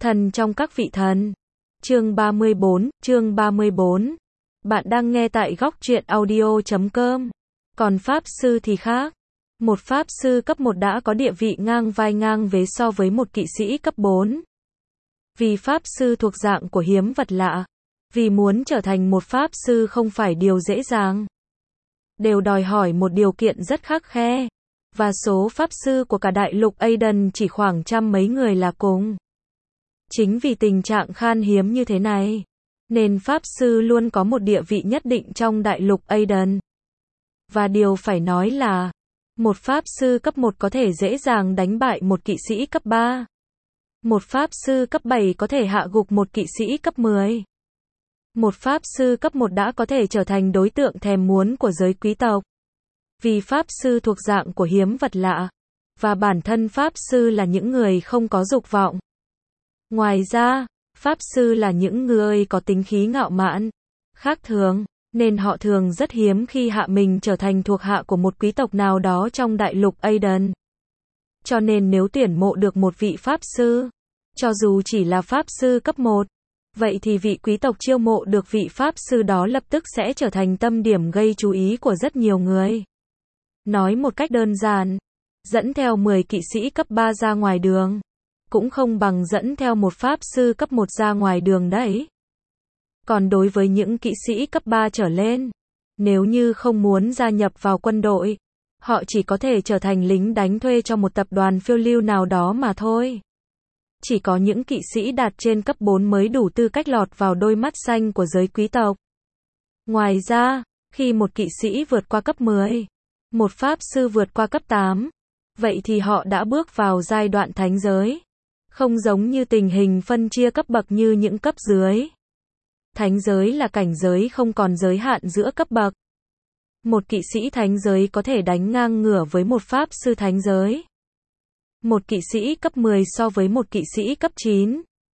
Thần trong các vị thần. Chương 34. Bạn đang nghe tại Góc Truyện Audio.com. Còn Pháp Sư thì khác. Một Pháp Sư cấp 1 đã có địa vị ngang vai ngang vế so với một kỵ sĩ cấp 4. Vì Pháp Sư thuộc dạng của hiếm vật lạ. Vì muốn trở thành một Pháp Sư không phải điều dễ dàng. Đều đòi hỏi một điều kiện rất khắt khe. Và số Pháp Sư của cả đại lục Aden chỉ khoảng trăm mấy người là cùng. Chính vì tình trạng khan hiếm như thế này, nên Pháp Sư luôn có một địa vị nhất định trong đại lục Aden. Và điều phải nói là, một Pháp Sư cấp 1 có thể dễ dàng đánh bại một kỵ sĩ cấp 3. Một Pháp Sư cấp 7 có thể hạ gục một kỵ sĩ cấp 10. Một Pháp Sư cấp 1 đã có thể trở thành đối tượng thèm muốn của giới quý tộc. Vì Pháp Sư thuộc dạng của hiếm vật lạ. Và bản thân Pháp Sư là những người không có dục vọng. Ngoài ra, Pháp Sư là những người có tính khí ngạo mạn, khác thường, nên họ thường rất hiếm khi hạ mình trở thành thuộc hạ của một quý tộc nào đó trong đại lục Aden. Cho nên nếu tuyển mộ được một vị Pháp Sư, cho dù chỉ là Pháp Sư cấp 1, vậy thì vị quý tộc chiêu mộ được vị Pháp Sư đó lập tức sẽ trở thành tâm điểm gây chú ý của rất nhiều người. Nói một cách đơn giản, dẫn theo 10 kỵ sĩ cấp 3 ra ngoài đường cũng không bằng dẫn theo một Pháp Sư cấp 1 ra ngoài đường đấy. Còn đối với những kỵ sĩ cấp 3 trở lên, nếu như không muốn gia nhập vào quân đội, họ chỉ có thể trở thành lính đánh thuê cho một tập đoàn phiêu lưu nào đó mà thôi. Chỉ có những kỵ sĩ đạt trên cấp 4 mới đủ tư cách lọt vào đôi mắt xanh của giới quý tộc. Ngoài ra, khi một kỵ sĩ vượt qua cấp 10, một Pháp Sư vượt qua cấp 8, vậy thì họ đã bước vào giai đoạn thánh giới. Không giống như tình hình phân chia cấp bậc như những cấp dưới. Thánh giới là cảnh giới không còn giới hạn giữa cấp bậc. Một kỵ sĩ thánh giới có thể đánh ngang ngửa với một Pháp Sư thánh giới. Một kỵ sĩ cấp 10 so với một kỵ sĩ cấp 9.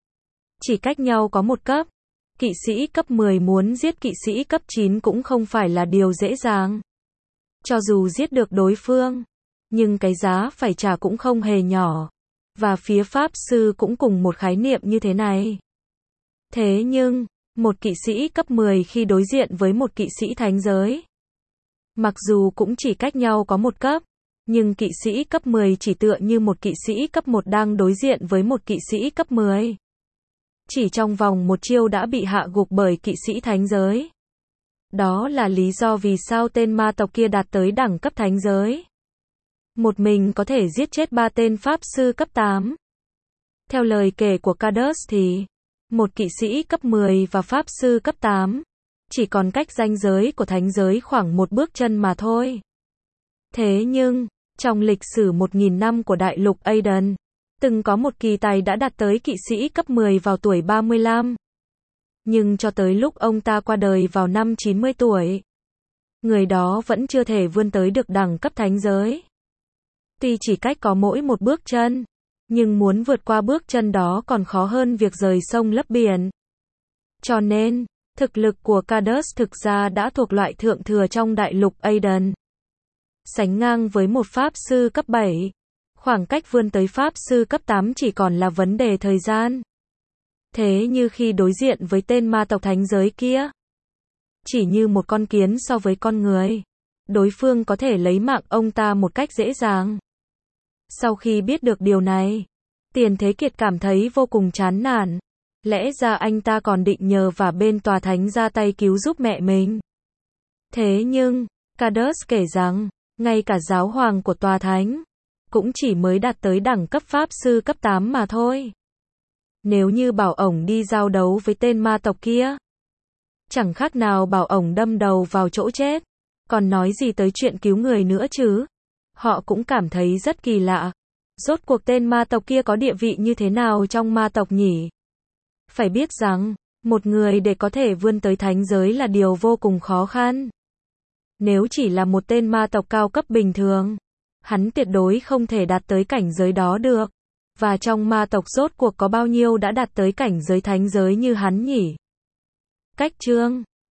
Chỉ cách nhau có một cấp. Kỵ sĩ cấp 10 muốn giết kỵ sĩ cấp 9 cũng không phải là điều dễ dàng. Cho dù giết được đối phương, nhưng cái giá phải trả cũng không hề nhỏ. Và phía Pháp Sư cũng cùng một khái niệm như thế này. Thế nhưng, một kỵ sĩ cấp 10 khi đối diện với một kỵ sĩ thánh giới, mặc dù cũng chỉ cách nhau có một cấp, nhưng kỵ sĩ cấp 10 chỉ tựa như một kỵ sĩ cấp 1 đang đối diện với một kỵ sĩ cấp 10. Chỉ trong vòng một chiêu đã bị hạ gục bởi kỵ sĩ thánh giới. Đó là lý do vì sao tên ma tộc kia đạt tới đẳng cấp thánh giới. Một mình có thể giết chết 3 tên Pháp Sư cấp 8. Theo lời kể của Cadus thì, một kỵ sĩ cấp 10 và Pháp Sư cấp 8 chỉ còn cách ranh giới của thánh giới khoảng một bước chân mà thôi. Thế nhưng, trong lịch sử 1000 năm của đại lục Aden, từng có một kỳ tài đã đạt tới kỵ sĩ cấp 10 vào tuổi 35. Nhưng cho tới lúc ông ta qua đời vào năm 90 tuổi, người đó vẫn chưa thể vươn tới được đẳng cấp thánh giới. Tuy chỉ cách có mỗi một bước chân, nhưng muốn vượt qua bước chân đó còn khó hơn việc rời sông lấp biển. Cho nên, thực lực của Cadus thực ra đã thuộc loại thượng thừa trong đại lục Aden. Sánh ngang với một Pháp Sư cấp 7, khoảng cách vươn tới Pháp Sư cấp 8 chỉ còn là vấn đề thời gian. Thế như khi đối diện với tên ma tộc thánh giới kia, chỉ như một con kiến so với con người, đối phương có thể lấy mạng ông ta một cách dễ dàng. Sau khi biết được điều này, Tiền Thế Kiệt cảm thấy vô cùng chán nản. Lẽ ra anh ta còn định nhờ vả bên tòa thánh ra tay cứu giúp mẹ mình. Thế nhưng, Cadus kể rằng, ngay cả giáo hoàng của tòa thánh cũng chỉ mới đạt tới đẳng cấp Pháp Sư cấp 8 mà thôi. Nếu như bảo ổng đi giao đấu với tên ma tộc kia, chẳng khác nào bảo ổng đâm đầu vào chỗ chết. Còn nói gì tới chuyện cứu người nữa chứ? Họ cũng cảm thấy rất kỳ lạ. Rốt cuộc tên ma tộc kia có địa vị như thế nào trong ma tộc nhỉ? Phải biết rằng, một người để có thể vươn tới thánh giới là điều vô cùng khó khăn. Nếu chỉ là một tên ma tộc cao cấp bình thường, hắn tuyệt đối không thể đạt tới cảnh giới đó được. Và trong ma tộc rốt cuộc có bao nhiêu đã đạt tới cảnh giới thánh giới như hắn nhỉ? Cách chương